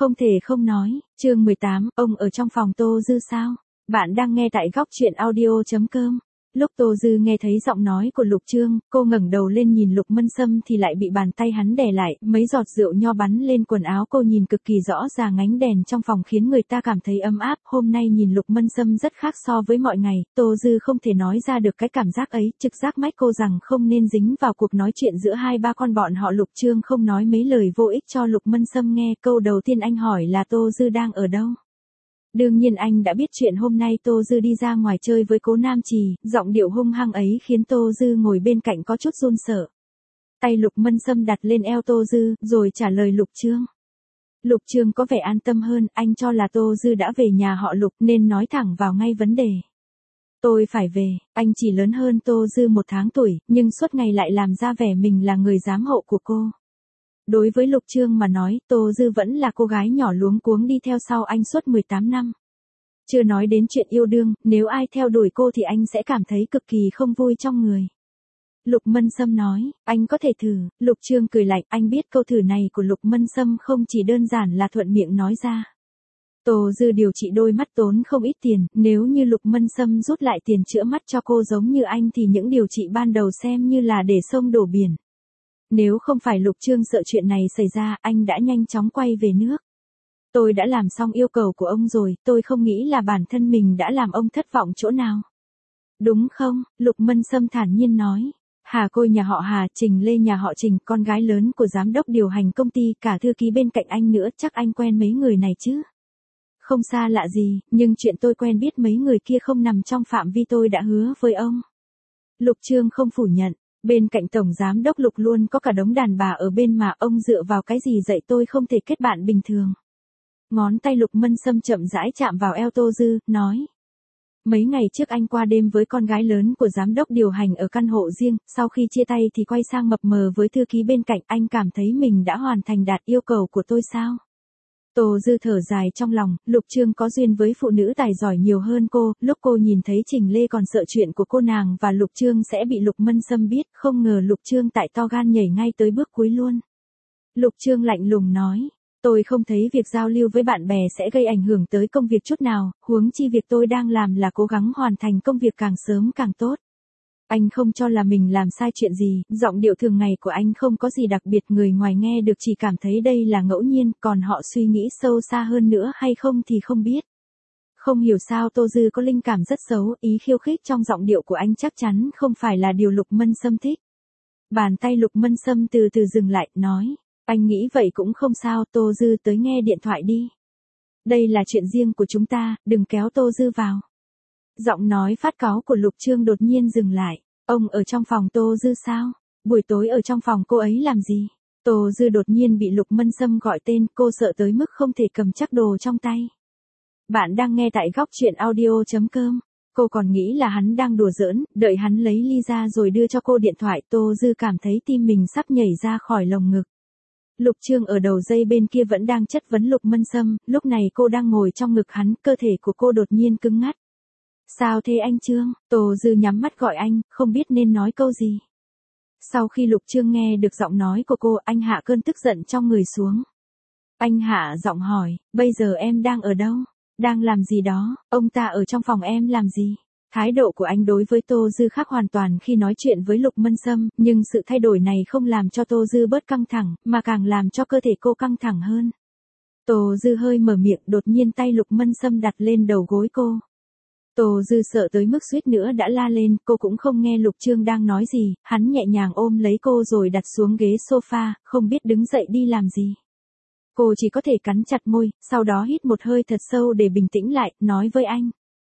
Không thể không nói, chương 18, ông ở trong phòng Tô Dư sao? Bạn đang nghe tại góc truyện audio.com. Lúc Tô Dư nghe thấy giọng nói của Lục Trương, cô ngẩng đầu lên nhìn Lục Mân Sâm thì lại bị bàn tay hắn đè lại, mấy giọt rượu nho bắn lên quần áo cô nhìn cực kỳ rõ ràng, ánh đèn trong phòng khiến người ta cảm thấy ấm áp. Hôm nay nhìn Lục Mân Sâm rất khác so với mọi ngày, Tô Dư không thể nói ra được cái cảm giác ấy, trực giác mách cô rằng không nên dính vào cuộc nói chuyện giữa hai ba con bọn họ. Lục Trương không nói mấy lời vô ích cho Lục Mân Sâm nghe, câu đầu tiên anh hỏi là Tô Dư đang ở đâu. Đương nhiên anh đã biết chuyện hôm nay Tô Dư đi ra ngoài chơi với Cố Nam Trì, giọng điệu hung hăng ấy khiến Tô Dư ngồi bên cạnh có chút run sợ. Tay Lục Mân Sâm đặt lên eo Tô Dư, rồi trả lời Lục Trương. Lục Trương có vẻ an tâm hơn, anh cho là Tô Dư đã về nhà họ Lục nên nói thẳng vào ngay vấn đề. Tôi phải về, anh chỉ lớn hơn Tô Dư 1 tháng tuổi, nhưng suốt ngày lại làm ra vẻ mình là người giám hộ của cô. Đối với Lục Trương mà nói, Tô Dư vẫn là cô gái nhỏ luống cuống đi theo sau anh suốt 18 năm. Chưa nói đến chuyện yêu đương, nếu ai theo đuổi cô thì anh sẽ cảm thấy cực kỳ không vui trong người. Lục Mân Sâm nói, anh có thể thử. Lục Trương cười lạnh, anh biết câu thử này của Lục Mân Sâm không chỉ đơn giản là thuận miệng nói ra. Tô Dư điều trị đôi mắt tốn không ít tiền, nếu như Lục Mân Sâm rút lại tiền chữa mắt cho cô giống như anh thì những điều trị ban đầu xem như là để sông đổ biển. Nếu không phải Lục Trương sợ chuyện này xảy ra, anh đã nhanh chóng quay về nước. Tôi đã làm xong yêu cầu của ông rồi, tôi không nghĩ là bản thân mình đã làm ông thất vọng chỗ nào. Đúng không? Lục Mân Sâm thản nhiên nói. Hà Côi nhà họ Hà, Trình Lê nhà họ Trình, con gái lớn của giám đốc điều hành công ty, cả thư ký bên cạnh anh nữa, chắc anh quen mấy người này chứ. Không xa lạ gì, nhưng chuyện tôi quen biết mấy người kia không nằm trong phạm vi tôi đã hứa với ông. Lục Trương không phủ nhận. Bên cạnh Tổng Giám đốc Lục luôn có cả đống đàn bà ở bên mà ông dựa vào cái gì dạy tôi không thể kết bạn bình thường. Ngón tay Lục Mân Sâm chậm rãi chạm vào eo Tô Dư, nói. Mấy ngày trước anh qua đêm với con gái lớn của giám đốc điều hành ở căn hộ riêng, sau khi chia tay thì quay sang mập mờ với thư ký bên cạnh, anh cảm thấy mình đã hoàn thành đạt yêu cầu của tôi sao? Tô Dư thở dài trong lòng, Lục Trương có duyên với phụ nữ tài giỏi nhiều hơn cô, lúc cô nhìn thấy Trình Lê còn sợ chuyện của cô nàng và Lục Trương sẽ bị Lục Mân Sâm biết, không ngờ Lục Trương tại to gan nhảy ngay tới bước cuối luôn. Lục Trương lạnh lùng nói, tôi không thấy việc giao lưu với bạn bè sẽ gây ảnh hưởng tới công việc chút nào, huống chi việc tôi đang làm là cố gắng hoàn thành công việc càng sớm càng tốt. Anh không cho là mình làm sai chuyện gì, giọng điệu thường ngày của anh không có gì đặc biệt, người ngoài nghe được chỉ cảm thấy đây là ngẫu nhiên, còn họ suy nghĩ sâu xa hơn nữa hay không thì không biết. Không hiểu sao Tô Dư có linh cảm rất xấu, ý khiêu khích trong giọng điệu của anh chắc chắn không phải là điều Lục Mân Sâm thích. Bàn tay Lục Mân Sâm từ từ dừng lại, nói, anh nghĩ vậy cũng không sao, Tô Dư tới nghe điện thoại đi. Đây là chuyện riêng của chúng ta, đừng kéo Tô Dư vào. Giọng nói phát cáu của Lục Trương đột nhiên dừng lại. Ông ở trong phòng Tô Dư sao? Buổi tối ở trong phòng cô ấy làm gì? Tô Dư đột nhiên bị Lục Mân Sâm gọi tên, cô sợ tới mức không thể cầm chắc đồ trong tay. Bạn đang nghe tại góc truyện audio.com. Cô còn nghĩ là hắn đang đùa giỡn, đợi hắn lấy ly ra rồi đưa cho cô điện thoại, Tô Dư cảm thấy tim mình sắp nhảy ra khỏi lồng ngực. Lục Trương ở đầu dây bên kia vẫn đang chất vấn Lục Mân Sâm, lúc này cô đang ngồi trong ngực hắn, cơ thể của cô đột nhiên cứng ngắt. Sao thế anh Trương? Tô Dư nhắm mắt gọi anh, không biết nên nói câu gì. Sau khi Lục Trương nghe được giọng nói của cô, anh hạ cơn tức giận trong người xuống. Anh hạ giọng hỏi, bây giờ em đang ở đâu? Đang làm gì đó? Ông ta ở trong phòng em làm gì? Thái độ của anh đối với Tô Dư khác hoàn toàn khi nói chuyện với Lục Mân Sâm, nhưng sự thay đổi này không làm cho Tô Dư bớt căng thẳng, mà càng làm cho cơ thể cô căng thẳng hơn. Tô Dư hơi mở miệng, đột nhiên tay Lục Mân Sâm đặt lên đầu gối cô. Tô Dư sợ tới mức suýt nữa đã la lên, cô cũng không nghe Lục Trương đang nói gì, hắn nhẹ nhàng ôm lấy cô rồi đặt xuống ghế sofa, không biết đứng dậy đi làm gì. Cô chỉ có thể cắn chặt môi, sau đó hít một hơi thật sâu để bình tĩnh lại, nói với anh.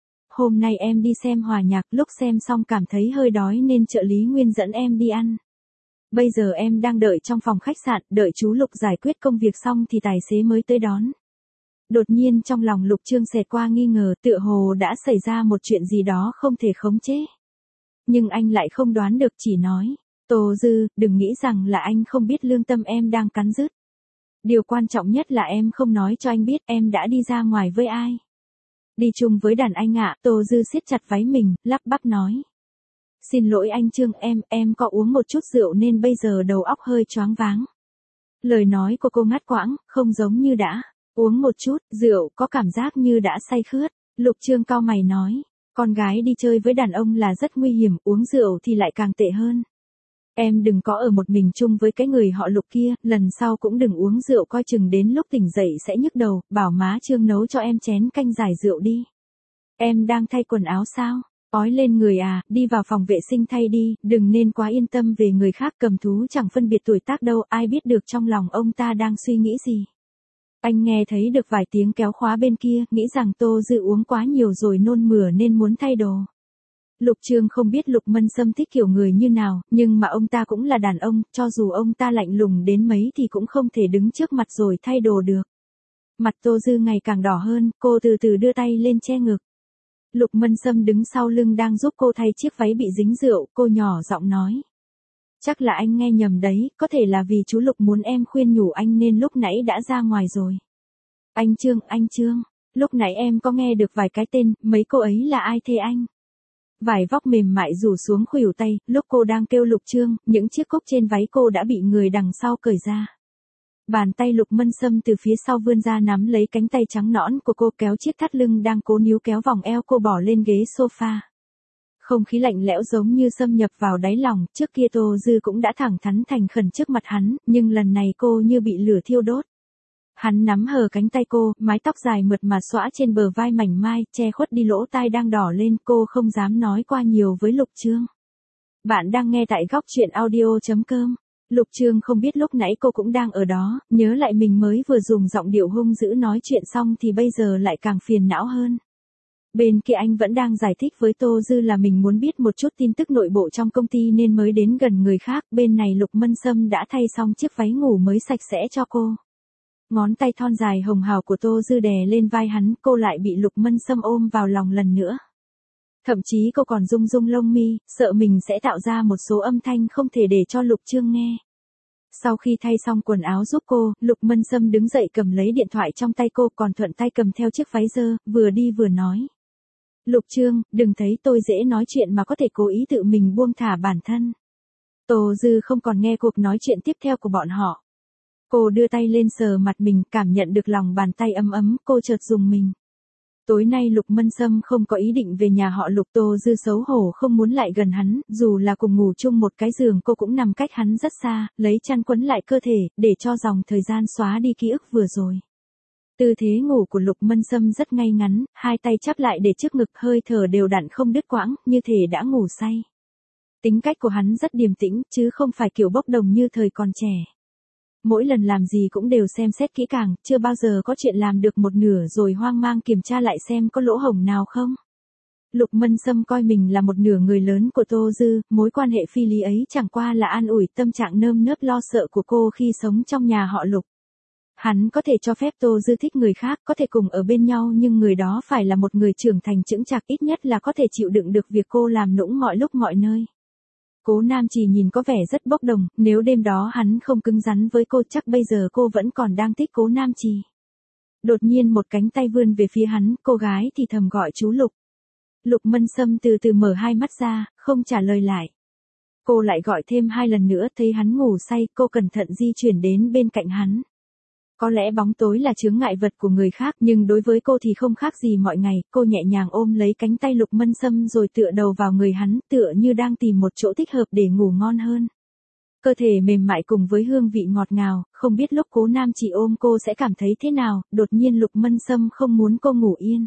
Hôm nay em đi xem hòa nhạc, lúc xem xong cảm thấy hơi đói nên trợ lý Nguyên dẫn em đi ăn. Bây giờ em đang đợi trong phòng khách sạn, đợi chú Lục giải quyết công việc xong thì tài xế mới tới đón. Đột nhiên trong lòng Lục Trương xẹt qua nghi ngờ, tựa hồ đã xảy ra một chuyện gì đó không thể khống chế. Nhưng anh lại không đoán được, chỉ nói, Tô Dư, đừng nghĩ rằng là anh không biết lương tâm em đang cắn rứt. Điều quan trọng nhất là em không nói cho anh biết em đã đi ra ngoài với ai. Đi chung với đàn anh ạ. Tô Dư siết chặt váy mình, lắp bắp nói. Xin lỗi anh Trương, em có uống một chút rượu nên bây giờ đầu óc hơi choáng váng. Lời nói của cô ngắt quãng, không giống như đã Uống một chút, rượu có cảm giác như đã say khướt. Lục Trương cau mày nói. Con gái đi chơi với đàn ông là rất nguy hiểm, uống rượu thì lại càng tệ hơn. Em đừng có ở một mình chung với cái người họ Lục kia, lần sau cũng đừng uống rượu, coi chừng đến lúc tỉnh dậy sẽ nhức đầu, bảo má Trương nấu cho em chén canh giải rượu đi. Em đang thay quần áo sao? Ói lên người à, đi vào phòng vệ sinh thay đi, đừng nên quá yên tâm về người khác, cầm thú chẳng phân biệt tuổi tác đâu, ai biết được trong lòng ông ta đang suy nghĩ gì. Anh nghe thấy được vài tiếng kéo khóa bên kia, nghĩ rằng Tô Dư uống quá nhiều rồi nôn mửa nên muốn thay đồ. Lục Trương không biết Lục Mân Sâm thích kiểu người như nào, nhưng mà ông ta cũng là đàn ông, cho dù ông ta lạnh lùng đến mấy thì cũng không thể đứng trước mặt rồi thay đồ được. Mặt Tô Dư ngày càng đỏ hơn, cô từ từ đưa tay lên che ngực. Lục Mân Sâm đứng sau lưng đang giúp cô thay chiếc váy bị dính rượu, cô nhỏ giọng nói. Chắc là anh nghe nhầm đấy, có thể là vì chú Lục muốn em khuyên nhủ anh nên lúc nãy đã ra ngoài rồi. Anh Trương, lúc nãy em có nghe được vài cái tên, mấy cô ấy là ai thế anh? Vải vóc mềm mại rủ xuống khuỷu tay, lúc cô đang kêu Lục Trương, những chiếc cúc trên váy cô đã bị người đằng sau cởi ra. Bàn tay Lục Mân Sâm từ phía sau vươn ra nắm lấy cánh tay trắng nõn của cô, kéo chiếc thắt lưng đang cố níu kéo vòng eo cô bỏ lên ghế sofa. Không khí lạnh lẽo giống như xâm nhập vào đáy lòng, trước kia Tô Dư cũng đã thẳng thắn thành khẩn trước mặt hắn, nhưng lần này cô như bị lửa thiêu đốt. Hắn nắm hờ cánh tay cô, mái tóc dài mượt mà xõa trên bờ vai mảnh mai, che khuất đi lỗ tai đang đỏ lên, cô không dám nói qua nhiều với Lục Trương. Bạn đang nghe tại góc truyện audio.com. Lục Trương không biết lúc nãy cô cũng đang ở đó, nhớ lại mình mới vừa dùng giọng điệu hung dữ nói chuyện xong thì bây giờ lại càng phiền não hơn. Bên kia anh vẫn đang giải thích với Tô Dư là mình muốn biết một chút tin tức nội bộ trong công ty nên mới đến gần người khác, bên này Lục Mân Sâm đã thay xong chiếc váy ngủ mới sạch sẽ cho cô. Ngón tay thon dài hồng hào của Tô Dư đè lên vai hắn, cô lại bị Lục Mân Sâm ôm vào lòng lần nữa. Thậm chí cô còn rung rung lông mi, sợ mình sẽ tạo ra một số âm thanh không thể để cho Lục Trương nghe. Sau khi thay xong quần áo giúp cô, Lục Mân Sâm đứng dậy cầm lấy điện thoại trong tay cô, còn thuận tay cầm theo chiếc váy dơ, vừa đi vừa nói. Lục Trương, đừng thấy tôi dễ nói chuyện mà có thể cố ý tự mình buông thả bản thân. Tô Dư không còn nghe cuộc nói chuyện tiếp theo của bọn họ. Cô đưa tay lên sờ mặt mình, cảm nhận được lòng bàn tay ấm ấm, cô chợt rùng mình. Tối nay Lục Mân Sâm không có ý định về nhà họ Lục. Tô Dư xấu hổ không muốn lại gần hắn, dù là cùng ngủ chung một cái giường cô cũng nằm cách hắn rất xa, lấy chăn quấn lại cơ thể, để cho dòng thời gian xóa đi ký ức vừa rồi. Tư thế ngủ của Lục Mân Sâm rất ngay ngắn, hai tay chắp lại để trước ngực, hơi thở đều đặn không đứt quãng, như thể đã ngủ say. Tính cách của hắn rất điềm tĩnh, chứ không phải kiểu bốc đồng như thời còn trẻ. Mỗi lần làm gì cũng đều xem xét kỹ càng, chưa bao giờ có chuyện làm được một nửa rồi hoang mang kiểm tra lại xem có lỗ hổng nào không. Lục Mân Sâm coi mình là một nửa người lớn của Tô Dư, mối quan hệ phi lý ấy chẳng qua là an ủi tâm trạng nơm nớp lo sợ của cô khi sống trong nhà họ Lục. Hắn có thể cho phép Tô Dư thích người khác, có thể cùng ở bên nhau, nhưng người đó phải là một người trưởng thành chững chạc, ít nhất là có thể chịu đựng được việc cô làm nũng mọi lúc mọi nơi. Cố Nam Chỉ nhìn có vẻ rất bốc đồng, nếu đêm đó hắn không cứng rắn với cô chắc bây giờ cô vẫn còn đang thích Cố Nam Chỉ. Đột nhiên một cánh tay vươn về phía hắn, cô gái thì thầm gọi chú Lục. Lục Mân Sâm từ từ mở hai mắt ra, không trả lời lại. Cô lại gọi thêm hai lần nữa, thấy hắn ngủ say, cô cẩn thận di chuyển đến bên cạnh hắn. Có lẽ bóng tối là chướng ngại vật của người khác, nhưng đối với cô thì không khác gì mọi ngày. Cô nhẹ nhàng ôm lấy cánh tay Lục Mân Sâm rồi tựa đầu vào người hắn, tựa như đang tìm một chỗ thích hợp để ngủ ngon hơn. Cơ thể mềm mại cùng với hương vị ngọt ngào, không biết lúc Cố Nam Chỉ ôm cô sẽ cảm thấy thế nào. Đột nhiên Lục Mân Sâm không muốn cô ngủ yên.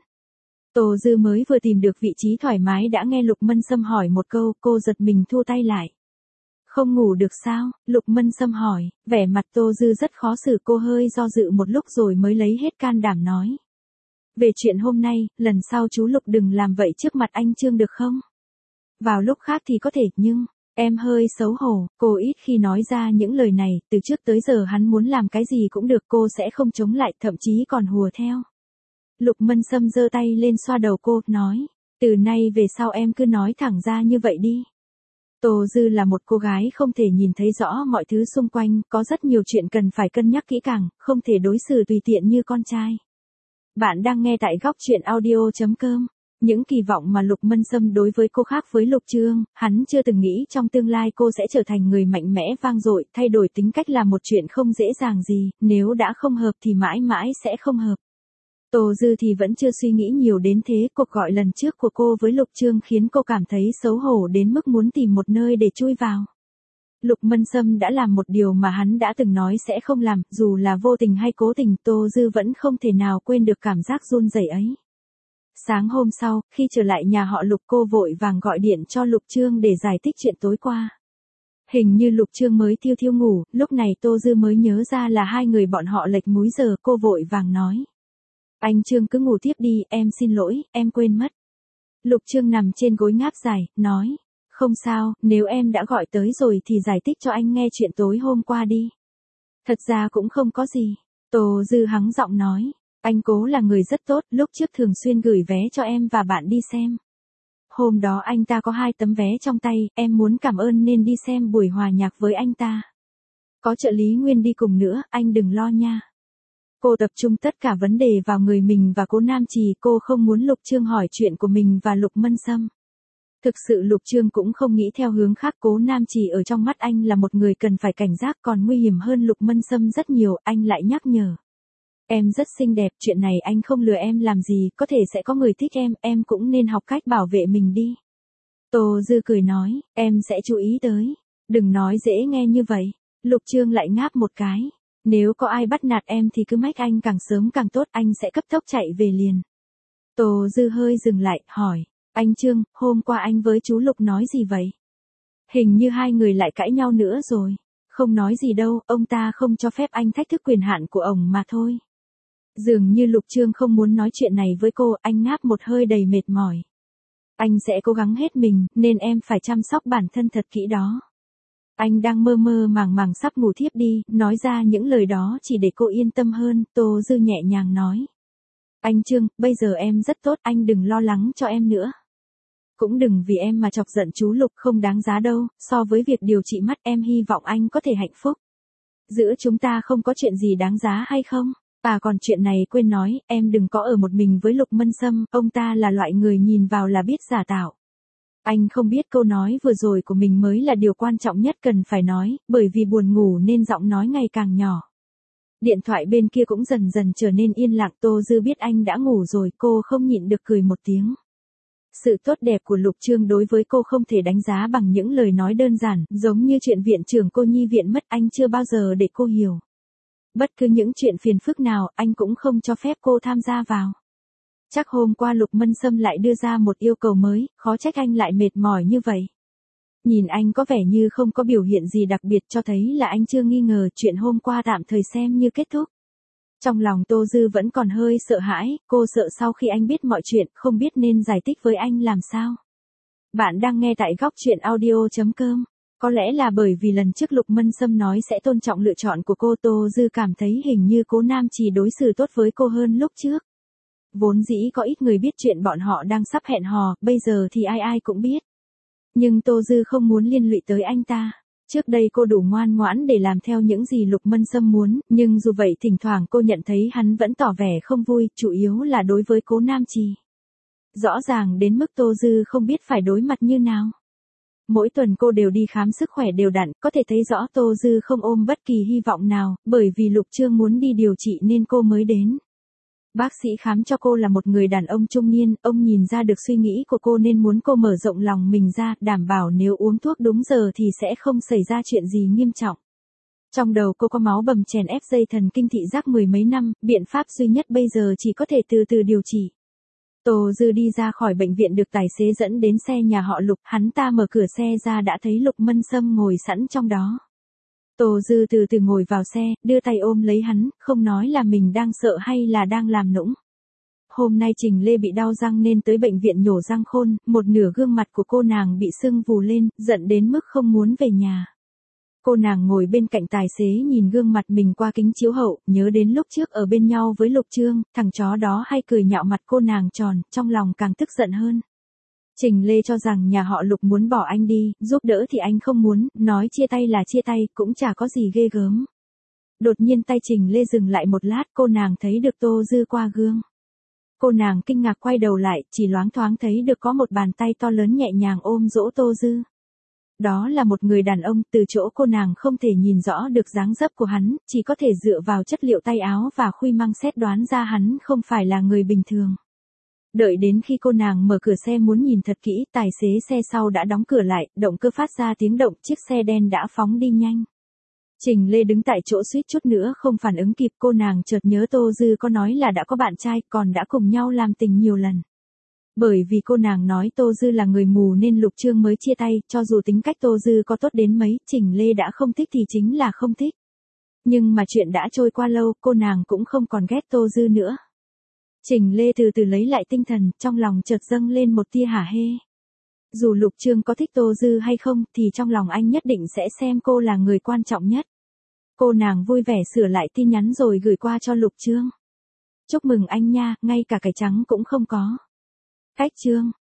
Tô Dư mới vừa tìm được vị trí thoải mái đã nghe Lục Mân Sâm hỏi một câu, cô giật mình thua tay lại. Không ngủ được sao? Lục Mân Sâm hỏi, vẻ mặt Tô Dư rất khó xử, cô hơi do dự một lúc rồi mới lấy hết can đảm nói. Về chuyện hôm nay, lần sau chú Lục đừng làm vậy trước mặt anh Trương được không? Vào lúc khác thì có thể, nhưng, em hơi xấu hổ, cô ít khi nói ra những lời này, từ trước tới giờ hắn muốn làm cái gì cũng được, cô sẽ không chống lại, thậm chí còn hùa theo. Lục Mân Sâm giơ tay lên xoa đầu cô, nói, từ nay về sau em cứ nói thẳng ra như vậy đi. Tô Dư là một cô gái không thể nhìn thấy rõ mọi thứ xung quanh, có rất nhiều chuyện cần phải cân nhắc kỹ càng, không thể đối xử tùy tiện như con trai. Bạn đang nghe tại góc truyện audio.com. Những kỳ vọng mà Lục Mân Sâm đối với cô khác với Lục Trương, hắn chưa từng nghĩ trong tương lai cô sẽ trở thành người mạnh mẽ vang dội, thay đổi tính cách là một chuyện không dễ dàng gì, nếu đã không hợp thì mãi mãi sẽ không hợp. Tô Dư thì vẫn chưa suy nghĩ nhiều đến thế, cuộc gọi lần trước của cô với Lục Trương khiến cô cảm thấy xấu hổ đến mức muốn tìm một nơi để chui vào. Lục Mân Sâm đã làm một điều mà hắn đã từng nói sẽ không làm, dù là vô tình hay cố tình, Tô Dư vẫn không thể nào quên được cảm giác run rẩy ấy. Sáng hôm sau, khi trở lại nhà họ Lục cô vội vàng gọi điện cho Lục Trương để giải thích chuyện tối qua. Hình như Lục Trương mới thiêu thiêu ngủ, lúc này Tô Dư mới nhớ ra là hai người bọn họ lệch múi giờ, cô vội vàng nói. Anh Trương cứ ngủ tiếp đi, em xin lỗi, em quên mất. Lục Trương nằm trên gối ngáp dài, nói. Không sao, nếu em đã gọi tới rồi thì giải thích cho anh nghe chuyện tối hôm qua đi. Thật ra cũng không có gì. Tô Dư hắng giọng nói. Anh Cố là người rất tốt, lúc trước thường xuyên gửi vé cho em và bạn đi xem. Hôm đó anh ta có 2 tấm vé trong tay, em muốn cảm ơn nên đi xem buổi hòa nhạc với anh ta. Có trợ lý Nguyên đi cùng nữa, anh đừng lo nha. Cô tập trung tất cả vấn đề vào người mình và Cố Nam Trì, cô không muốn Lục Trương hỏi chuyện của mình và Lục Mân Sâm. Thực sự Lục Trương cũng không nghĩ theo hướng khác, Cố Nam Trì ở trong mắt anh là một người cần phải cảnh giác, còn nguy hiểm hơn Lục Mân Sâm rất nhiều, anh lại nhắc nhở. Em rất xinh đẹp, chuyện này anh không lừa em làm gì, có thể sẽ có người thích em cũng nên học cách bảo vệ mình đi. Tô Dư cười nói, em sẽ chú ý tới. Đừng nói dễ nghe như vậy. Lục Trương lại ngáp một cái. Nếu có ai bắt nạt em thì cứ mách anh càng sớm càng tốt, anh sẽ cấp tốc chạy về liền. Tô Dư hơi dừng lại, hỏi. Anh Trương, hôm qua anh với chú Lục nói gì vậy? Hình như hai người lại cãi nhau nữa rồi. Không nói gì đâu, ông ta không cho phép anh thách thức quyền hạn của ông mà thôi. Dường như Lục Trương không muốn nói chuyện này với cô, anh ngáp một hơi đầy mệt mỏi. Anh sẽ cố gắng hết mình, nên em phải chăm sóc bản thân thật kỹ đó. Anh đang mơ mơ màng màng sắp ngủ thiếp đi, nói ra những lời đó chỉ để cô yên tâm hơn, Tô Dư nhẹ nhàng nói. Anh Trương, bây giờ em rất tốt, anh đừng lo lắng cho em nữa. Cũng đừng vì em mà chọc giận chú Lục, không đáng giá đâu, so với việc điều trị mắt em hy vọng anh có thể hạnh phúc. Giữa chúng ta không có chuyện gì đáng giá hay không? À còn chuyện này quên nói, em đừng có ở một mình với Lục Mân Sâm, ông ta là loại người nhìn vào là biết giả tạo. Anh không biết câu nói vừa rồi của mình mới là điều quan trọng nhất cần phải nói, bởi vì buồn ngủ nên giọng nói ngày càng nhỏ. Điện thoại bên kia cũng dần dần trở nên yên lặng, Tô Dư biết anh đã ngủ rồi, cô không nhịn được cười một tiếng. Sự tốt đẹp của Lục Trương đối với cô không thể đánh giá bằng những lời nói đơn giản, giống như chuyện viện trưởng cô nhi viện mất, anh chưa bao giờ để cô hiểu. Bất cứ những chuyện phiền phức nào, anh cũng không cho phép cô tham gia vào. Chắc hôm qua Lục Mân Sâm lại đưa ra một yêu cầu mới, khó trách anh lại mệt mỏi như vậy. Nhìn anh có vẻ như không có biểu hiện gì đặc biệt, cho thấy là anh chưa nghi ngờ, chuyện hôm qua tạm thời xem như kết thúc. Trong lòng Tô Dư vẫn còn hơi sợ hãi, cô sợ sau khi anh biết mọi chuyện, không biết nên giải thích với anh làm sao. Bạn đang nghe tại Góc Chuyện Audio.com. Có lẽ là bởi vì lần trước Lục Mân Sâm nói sẽ tôn trọng lựa chọn của cô, Tô Dư cảm thấy hình như Cố Nam Trì đối xử tốt với cô hơn lúc trước. Vốn dĩ có ít người biết chuyện bọn họ đang sắp hẹn hò, bây giờ thì ai ai cũng biết. Nhưng Tô Dư không muốn liên lụy tới anh ta. Trước đây cô đủ ngoan ngoãn để làm theo những gì Lục Mân Sâm muốn, nhưng dù vậy thỉnh thoảng cô nhận thấy hắn vẫn tỏ vẻ không vui, chủ yếu là đối với Cố Nam Trì. Rõ ràng đến mức Tô Dư không biết phải đối mặt như nào. Mỗi tuần cô đều đi khám sức khỏe đều đặn, có thể thấy rõ Tô Dư không ôm bất kỳ hy vọng nào, bởi vì Lục Trương muốn đi điều trị nên cô mới đến. Bác sĩ khám cho cô là một người đàn ông trung niên, ông nhìn ra được suy nghĩ của cô nên muốn cô mở rộng lòng mình ra, đảm bảo nếu uống thuốc đúng giờ thì sẽ không xảy ra chuyện gì nghiêm trọng. Trong đầu cô có máu bầm chèn ép dây thần kinh thị giác 10 mấy năm, biện pháp duy nhất bây giờ chỉ có thể từ từ điều trị. Tô Dư đi ra khỏi bệnh viện được tài xế dẫn đến xe nhà họ Lục, hắn ta mở cửa xe ra đã thấy Lục Mân Sâm ngồi sẵn trong đó. Tô Dư từ từ ngồi vào xe, đưa tay ôm lấy hắn, không nói là mình đang sợ hay là đang làm nũng. Hôm nay Trình Lê bị đau răng nên tới bệnh viện nhổ răng khôn, một nửa gương mặt của cô nàng bị sưng vù lên, giận đến mức không muốn về nhà. Cô nàng ngồi bên cạnh tài xế nhìn gương mặt mình qua kính chiếu hậu, nhớ đến lúc trước ở bên nhau với Lục Trương, thằng chó đó hay cười nhạo mặt cô nàng tròn, trong lòng càng tức giận hơn. Trình Lê cho rằng nhà họ Lục muốn bỏ anh đi, giúp đỡ thì anh không muốn, nói chia tay là chia tay, cũng chả có gì ghê gớm. Đột nhiên tay Trình Lê dừng lại một lát, cô nàng thấy được Tô Dư qua gương. Cô nàng kinh ngạc quay đầu lại, chỉ loáng thoáng thấy được có một bàn tay to lớn nhẹ nhàng ôm dỗ Tô Dư. Đó là một người đàn ông, từ chỗ cô nàng không thể nhìn rõ được dáng dấp của hắn, chỉ có thể dựa vào chất liệu tay áo và khuy măng xét đoán ra hắn không phải là người bình thường. Đợi đến khi cô nàng mở cửa xe muốn nhìn thật kỹ, tài xế xe sau đã đóng cửa lại, động cơ phát ra tiếng động, chiếc xe đen đã phóng đi nhanh. Trình Lê đứng tại chỗ suýt chút nữa không phản ứng kịp, cô nàng chợt nhớ Tô Dư có nói là đã có bạn trai, còn đã cùng nhau làm tình nhiều lần. Bởi vì cô nàng nói Tô Dư là người mù nên Lục Trương mới chia tay, cho dù tính cách Tô Dư có tốt đến mấy, Trình Lê đã không thích thì chính là không thích. Nhưng mà chuyện đã trôi qua lâu, cô nàng cũng không còn ghét Tô Dư nữa. Trình Lê từ từ lấy lại tinh thần, trong lòng chợt dâng lên một tia hả hê. Dù Lục Trương có thích Tô Dư hay không, thì trong lòng anh nhất định sẽ xem cô là người quan trọng nhất. Cô nàng vui vẻ sửa lại tin nhắn rồi gửi qua cho Lục Trương. Chúc mừng anh nha, ngay cả cải trắng cũng không có. Cách Trương.